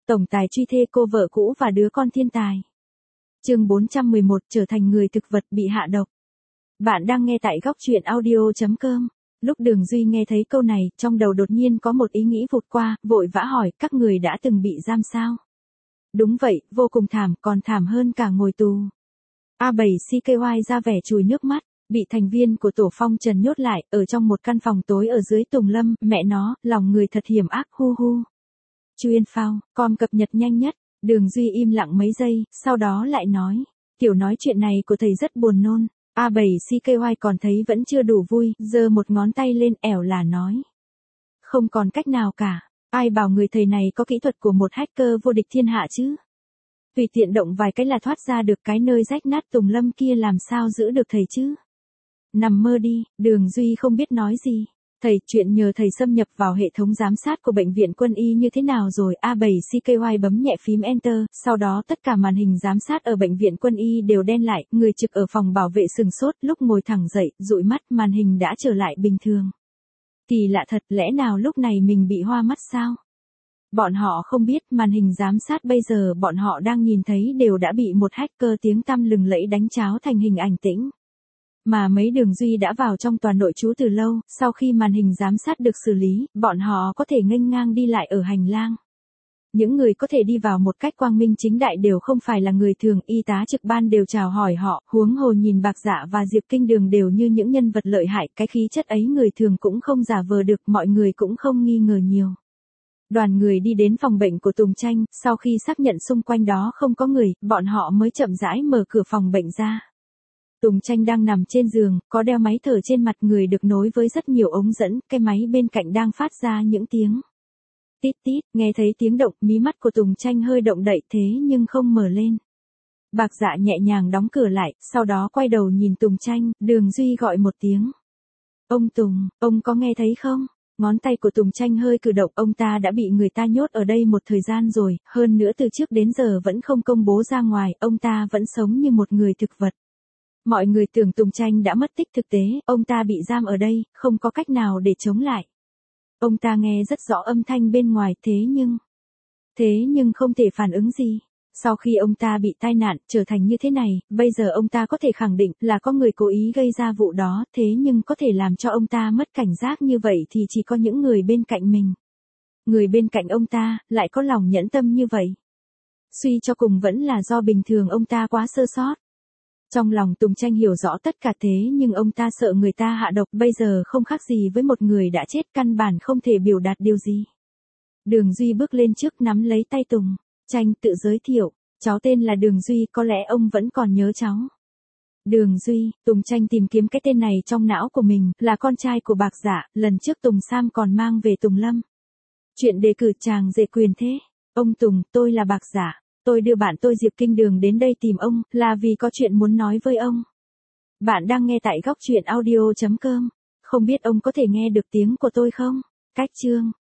Tổng tài truy thê cô vợ cũ và đứa con thiên tài. Chương 411 trở thành người thực vật bị hạ độc. Bạn đang nghe tại góc truyện audio.com. Lúc Đường Duy nghe thấy câu này, trong đầu đột nhiên có một ý nghĩ vụt qua, vội vã hỏi, các người đã từng bị giam sao? Đúng vậy, vô cùng thảm, còn thảm hơn cả ngồi tù. A7CKY ra vẻ chùi nước mắt, bị thành viên của tổ phong trần nhốt lại, ở trong một căn phòng tối ở dưới Tùng Lâm, mẹ nó, lòng người thật hiểm ác, hu hu. Chuyên phao, com cập nhật nhanh nhất. Đường Duy im lặng mấy giây, sau đó lại nói, kiểu nói chuyện này của thầy rất buồn nôn. A7CKY còn thấy vẫn chưa đủ vui, giơ một ngón tay lên ẻo là nói. Không còn cách nào cả, ai bảo người thầy này có kỹ thuật của một hacker vô địch thiên hạ chứ. Tùy tiện động vài cái là thoát ra được cái nơi rách nát Tùng Lâm kia, làm sao giữ được thầy chứ. Nằm mơ đi, Đường Duy không biết nói gì. Thầy, chuyện nhờ thầy xâm nhập vào hệ thống giám sát của bệnh viện quân y như thế nào rồi? A7CKY bấm nhẹ phím Enter, sau đó tất cả màn hình giám sát ở bệnh viện quân y đều đen lại, người trực ở phòng bảo vệ sừng sốt, lúc ngồi thẳng dậy, dụi mắt, màn hình đã trở lại bình thường. Kỳ lạ thật, lẽ nào lúc này mình bị hoa mắt sao? Bọn họ không biết, màn hình giám sát bây giờ bọn họ đang nhìn thấy đều đã bị một hacker tiếng tăm lừng lẫy đánh cháo thành hình ảnh tĩnh. Mà mấy Đường Duy đã vào trong tòa nội trú từ lâu, sau khi màn hình giám sát được xử lý, bọn họ có thể nghênh ngang đi lại ở hành lang. Những người có thể đi vào một cách quang minh chính đại đều không phải là người thường, y tá trực ban đều chào hỏi họ, huống hồ nhìn Bạc Dạ và Diệp Kinh Đường đều như những nhân vật lợi hại, cái khí chất ấy người thường cũng không giả vờ được, mọi người cũng không nghi ngờ nhiều. Đoàn người đi đến phòng bệnh của Tùng Tranh, sau khi xác nhận xung quanh đó không có người, bọn họ mới chậm rãi mở cửa phòng bệnh ra. Tùng Tranh đang nằm trên giường, có đeo máy thở trên mặt, người được nối với rất nhiều ống dẫn, cái máy bên cạnh đang phát ra những tiếng tít tít, nghe thấy tiếng động, mí mắt của Tùng Tranh hơi động đậy thế nhưng không mở lên. Bạc Dạ nhẹ nhàng đóng cửa lại, sau đó quay đầu nhìn Tùng Tranh, Đường Duy gọi một tiếng. Ông Tùng, ông có nghe thấy không? Ngón tay của Tùng Tranh hơi cử động, ông ta đã bị người ta nhốt ở đây một thời gian rồi, hơn nữa từ trước đến giờ vẫn không công bố ra ngoài, ông ta vẫn sống như một người thực vật. Mọi người tưởng Tùng Tranh đã mất tích, thực tế, ông ta bị giam ở đây, không có cách nào để chống lại. Ông ta nghe rất rõ âm thanh bên ngoài, thế nhưng không thể phản ứng gì. Sau khi ông ta bị tai nạn, trở thành như thế này, bây giờ ông ta có thể khẳng định là có người cố ý gây ra vụ đó, thế nhưng có thể làm cho ông ta mất cảnh giác như vậy thì chỉ có những người bên cạnh mình. Người bên cạnh ông ta, lại có lòng nhẫn tâm như vậy. Suy cho cùng vẫn là do bình thường ông ta quá sơ sót. Trong lòng Tùng Tranh hiểu rõ tất cả, thế nhưng ông ta sợ người ta hạ độc, bây giờ không khác gì với một người đã chết, căn bản không thể biểu đạt điều gì. Đường Duy bước lên trước nắm lấy tay Tùng Tranh, tự giới thiệu, cháu tên là Đường Duy, có lẽ ông vẫn còn nhớ cháu. Đường Duy, Tùng Tranh tìm kiếm cái tên này trong não của mình, là con trai của Bạc Dạ, lần trước Tùng Sam còn mang về Tùng Lâm. Chuyện đề cử chàng dễ quyền thế. Ông Tùng, tôi là Bạc Dạ. Tôi đưa bạn tôi Diệp Kinh Đường đến đây tìm ông, là vì có chuyện muốn nói với ông. Bạn đang nghe tại góc truyện audio.com. Không biết ông có thể nghe được tiếng của tôi không? Cách chương.